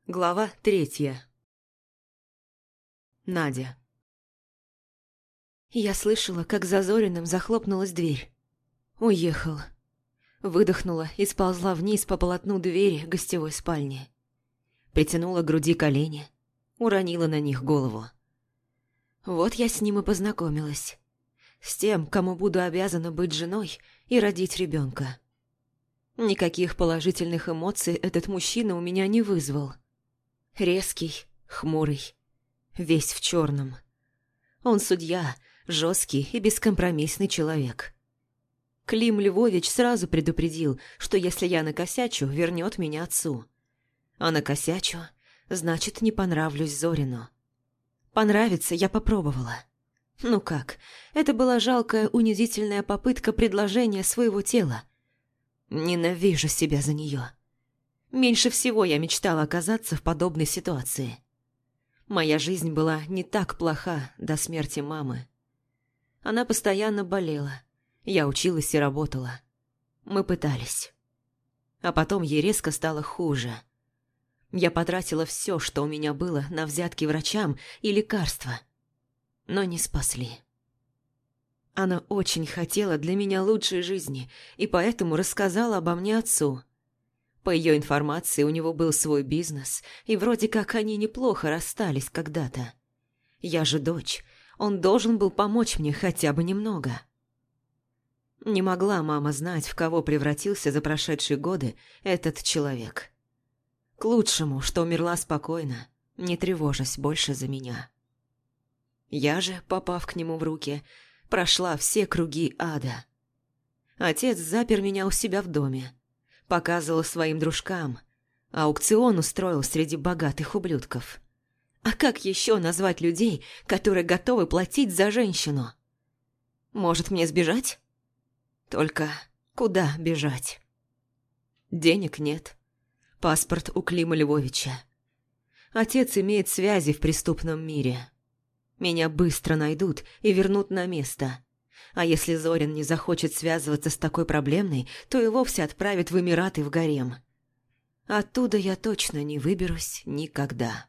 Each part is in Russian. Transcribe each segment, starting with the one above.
Глава 3. Надя. Я слышала, как за Зориным захлопнулась дверь. Уехал. Выдохнула и сползла вниз по полотну двери гостевой спальни. Притянула к груди колени, уронила на них голову. Вот я с ним и познакомилась. С тем, кому буду обязана быть женой и родить ребенка. Никаких положительных эмоций этот мужчина у меня не вызвал. Резкий, хмурый, весь в черном. Он судья, жесткий и бескомпромиссный человек. Клим Львович сразу предупредил, что если я накосячу, вернет меня отцу. А накосячу, значит, не понравлюсь Зорину. Понравится я попробовала. Ну как, это была жалкая унизительная попытка предложения своего тела. Ненавижу себя за нее. Меньше всего я мечтала оказаться в подобной ситуации. Моя жизнь была не так плоха до смерти мамы. Она постоянно болела. Я училась и работала. Мы пытались. А потом ей резко стало хуже. Я потратила все, что у меня было, на взятки врачам и лекарства. Но не спасли. Она очень хотела для меня лучшей жизни и поэтому рассказала обо мне отцу. По ее информации, у него был свой бизнес, и вроде как они неплохо расстались когда-то. Я же дочь, он должен был помочь мне хотя бы немного. Не могла мама знать, в кого превратился за прошедшие годы этот человек. К лучшему, что умерла спокойно, не тревожась больше за меня. Я же, попав к нему в руки, прошла все круги ада. Отец запер меня у себя в доме. Показывал своим дружкам. Аукцион устроил среди богатых ублюдков. А как еще назвать людей, которые готовы платить за женщину? Может, мне сбежать? Только куда бежать? Денег нет. Паспорт у Клима Львовича. Отец имеет связи в преступном мире. Меня быстро найдут и вернут на место. А если Зорин не захочет связываться с такой проблемой, то и вовсе отправит в Эмираты в гарем. Оттуда я точно не выберусь никогда.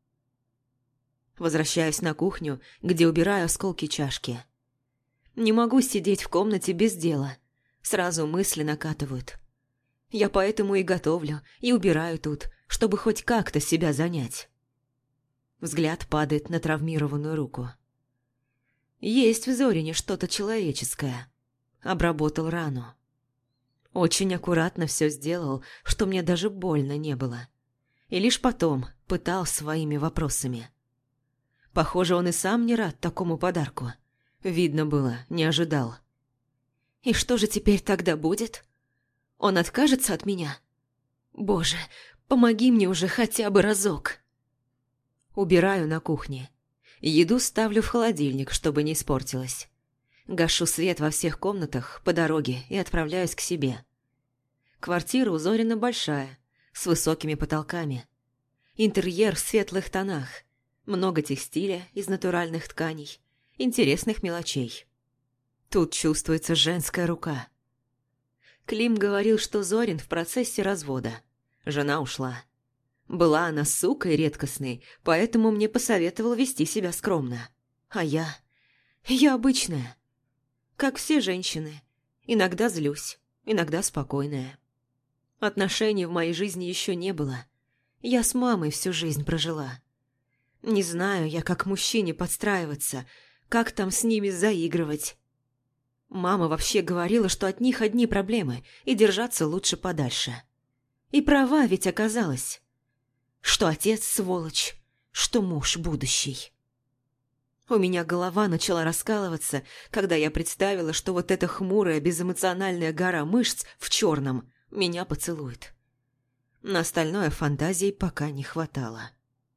Возвращаюсь на кухню, где убираю осколки чашки. Не могу сидеть в комнате без дела. Сразу мысли накатывают. Я поэтому и готовлю, и убираю тут, чтобы хоть как-то себя занять. Взгляд падает на травмированную руку. Есть в Зорине что-то человеческое. Обработал рану. Очень аккуратно все сделал, что мне даже больно не было. И лишь потом пытал своими вопросами. Похоже, он и сам не рад такому подарку. Видно было, не ожидал. И что же теперь тогда будет? Он откажется от меня? Боже, помоги мне уже хотя бы разок. Убираю на кухне. Еду ставлю в холодильник, чтобы не испортилась. Гашу свет во всех комнатах по дороге и отправляюсь к себе. Квартира у Зорина большая, с высокими потолками. Интерьер в светлых тонах. Много текстиля из натуральных тканей. Интересных мелочей. Тут чувствуется женская рука. Клим говорил, что Зорин в процессе развода. Жена ушла. Была она сукой редкостной, поэтому мне посоветовал вести себя скромно. А я... Я обычная. Как все женщины. Иногда злюсь, иногда спокойная. Отношений в моей жизни еще не было. Я с мамой всю жизнь прожила. Не знаю я, как мужчине подстраиваться, как там с ними заигрывать. Мама вообще говорила, что от них одни проблемы, и держаться лучше подальше. И права ведь оказалась. Что отец сволочь, что муж будущий. У меня голова начала раскалываться, когда я представила, что вот эта хмурая, безэмоциональная гора мышц в черном меня поцелует. На остальное фантазий пока не хватало.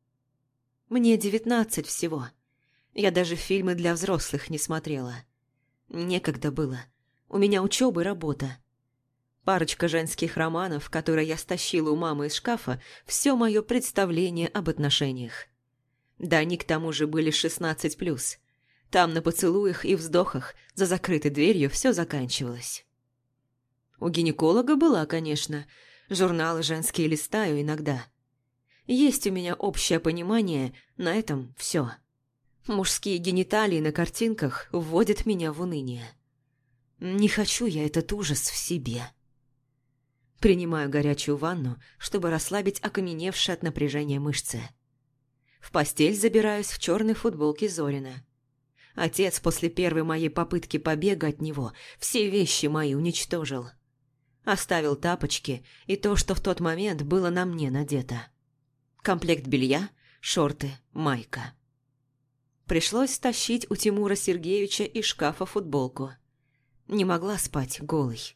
Мне 19 всего. Я даже фильмы для взрослых не смотрела. Некогда было. У меня учеба и работа. Парочка женских романов, которые я стащила у мамы из шкафа, все мое представление об отношениях. Да они к тому же были 16+. Там на поцелуях и вздохах за закрытой дверью все заканчивалось. У гинеколога была, конечно. Журналы женские листаю иногда. Есть у меня общее понимание, на этом все. Мужские гениталии на картинках вводят меня в уныние. Не хочу я этот ужас в себе. Принимаю горячую ванну, чтобы расслабить окаменевшие от напряжения мышцы. В постель забираюсь в черной футболке Зорина. Отец после первой моей попытки побега от него все вещи мои уничтожил. Оставил тапочки и то, что в тот момент было на мне надето. Комплект белья, шорты, майка. Пришлось стащить у Тимура Сергеевича из шкафа футболку. Не могла спать голой.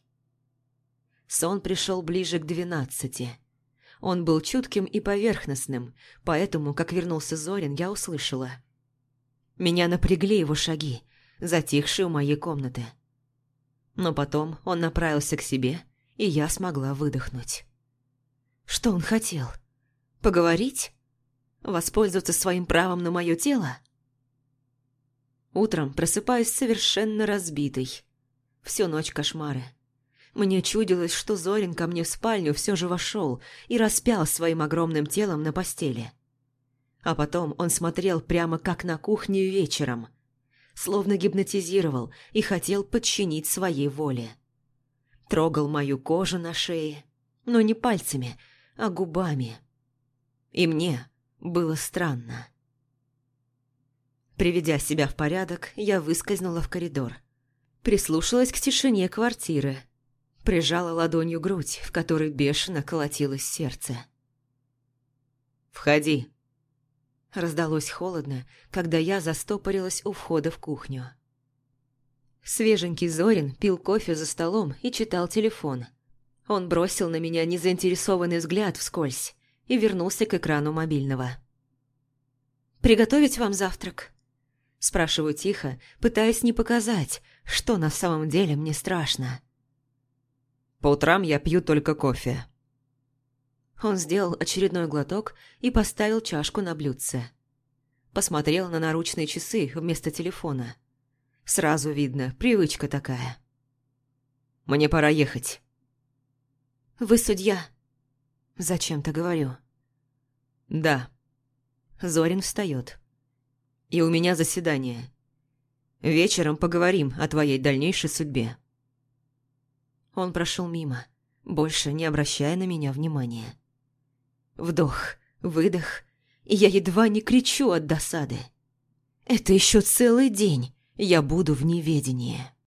Сон пришел ближе к 12. Он был чутким и поверхностным, поэтому, как вернулся Зорин, я услышала. Меня напрягли его шаги, затихшие у моей комнаты. Но потом он направился к себе, и я смогла выдохнуть. Что он хотел? Поговорить? Воспользоваться своим правом на мое тело? Утром просыпаюсь совершенно разбитой. Всю ночь кошмары. Мне чудилось, что Зорин ко мне в спальню все же вошел и распял своим огромным телом на постели. А потом он смотрел прямо как на кухне вечером, словно гипнотизировал и хотел подчинить своей воле. Трогал мою кожу на шее, но не пальцами, а губами. И мне было странно. Приведя себя в порядок, я выскользнула в коридор. Прислушалась к тишине квартиры. Прижала ладонью грудь, в которой бешено колотилось сердце. «Входи!» Раздалось холодно, когда я застопорилась у входа в кухню. Свеженький Зорин пил кофе за столом и читал телефон. Он бросил на меня незаинтересованный взгляд вскользь и вернулся к экрану мобильного. «Приготовить вам завтрак?» Спрашиваю тихо, пытаясь не показать, что на самом деле мне страшно. По утрам я пью только кофе. Он сделал очередной глоток и поставил чашку на блюдце. Посмотрел на наручные часы вместо телефона. Сразу видно, привычка такая. Мне пора ехать. «Вы судья?» Зачем-то говорю. Да. Зорин встает. И у меня заседание. Вечером поговорим о твоей дальнейшей судьбе. Он прошел мимо, больше не обращая на меня внимания. Вдох, выдох, и я едва не кричу от досады. Это еще целый день я буду в неведении.